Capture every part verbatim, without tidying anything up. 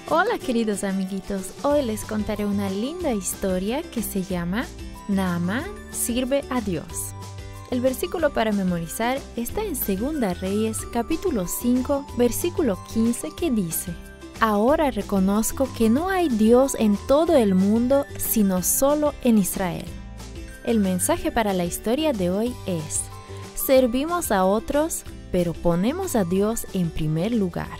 Hola queridos amiguitos, hoy les contaré una linda historia que se llama Naamán sirve a Dios. El versículo para memorizar está en Segunda Reyes capítulo cinco, versículo quince, que dice: Ahora reconozco que no hay Dios en todo el mundo sino solo en Israel. El mensaje para la historia de hoy es: servimos a otros, pero ponemos a Dios en primer lugar.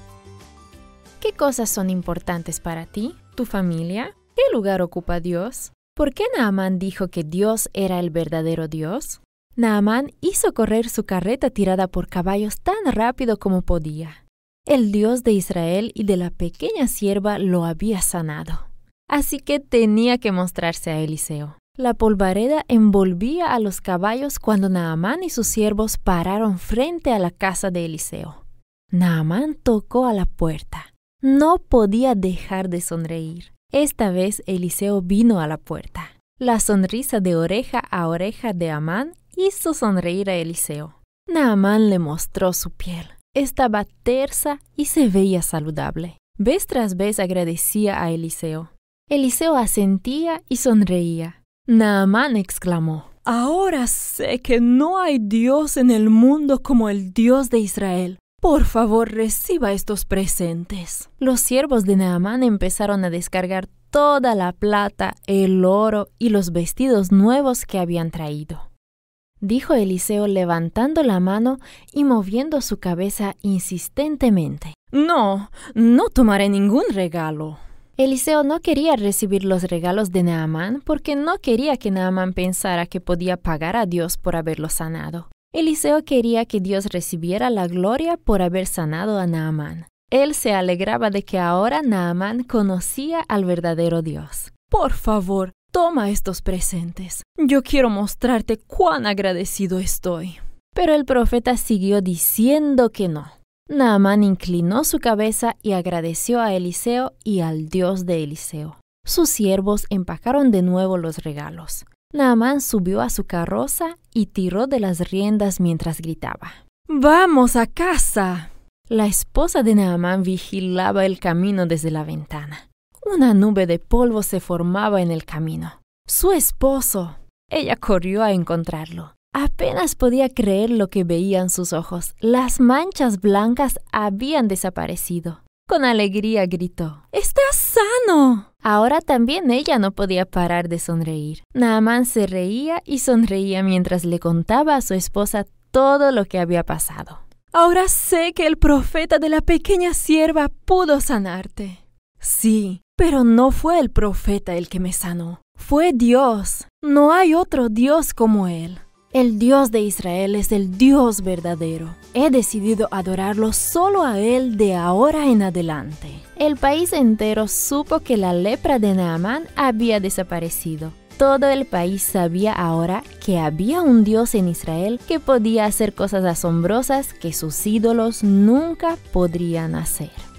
¿Qué cosas son importantes para ti, tu familia? ¿Qué lugar ocupa Dios? ¿Por qué Naamán dijo que Dios era el verdadero Dios? Naamán hizo correr su carreta tirada por caballos tan rápido como podía. El Dios de Israel y de la pequeña sierva lo había sanado. Así que tenía que mostrarse a Eliseo. La polvareda envolvía a los caballos cuando Naamán y sus siervos pararon frente a la casa de Eliseo. Naamán tocó a la puerta. No podía dejar de sonreír. Esta vez Eliseo vino a la puerta. La sonrisa de oreja a oreja de Amán hizo sonreír a Eliseo. Naamán le mostró su piel. Estaba tersa y se veía saludable. Vez tras vez agradecía a Eliseo. Eliseo asentía y sonreía. Naamán exclamó: Ahora sé que no hay Dios en el mundo como el Dios de Israel. Por favor, reciba estos presentes. Los siervos de Naamán empezaron a descargar toda la plata, el oro y los vestidos nuevos que habían traído. Dijo Eliseo levantando la mano y moviendo su cabeza insistentemente: No, no tomaré ningún regalo. Eliseo no quería recibir los regalos de Naamán porque no quería que Naamán pensara que podía pagar a Dios por haberlo sanado. Eliseo quería que Dios recibiera la gloria por haber sanado a Naamán. Él se alegraba de que ahora Naamán conocía al verdadero Dios. Por favor, toma estos presentes. Yo quiero mostrarte cuán agradecido estoy. Pero el profeta siguió diciendo que no. Naamán inclinó su cabeza y agradeció a Eliseo y al Dios de Eliseo. Sus siervos empacaron de nuevo los regalos. Naamán subió a su carroza y tiró de las riendas mientras gritaba: ¡Vamos a casa! La esposa de Naamán vigilaba el camino desde la ventana. Una nube de polvo se formaba en el camino. ¡Su esposo! Ella corrió a encontrarlo. Apenas podía creer lo que veían sus ojos. Las manchas blancas habían desaparecido. Con alegría gritó: ¡Estás sano! Ahora también ella no podía parar de sonreír. Naamán se reía y sonreía mientras le contaba a su esposa todo lo que había pasado. Ahora sé que el profeta de la pequeña sierva pudo sanarte. Sí, pero no fue el profeta el que me sanó. Fue Dios. No hay otro Dios como Él. El Dios de Israel es el Dios verdadero. He decidido adorarlo solo a Él de ahora en adelante. El país entero supo que la lepra de Naamán había desaparecido. Todo el país sabía ahora que había un Dios en Israel que podía hacer cosas asombrosas que sus ídolos nunca podrían hacer.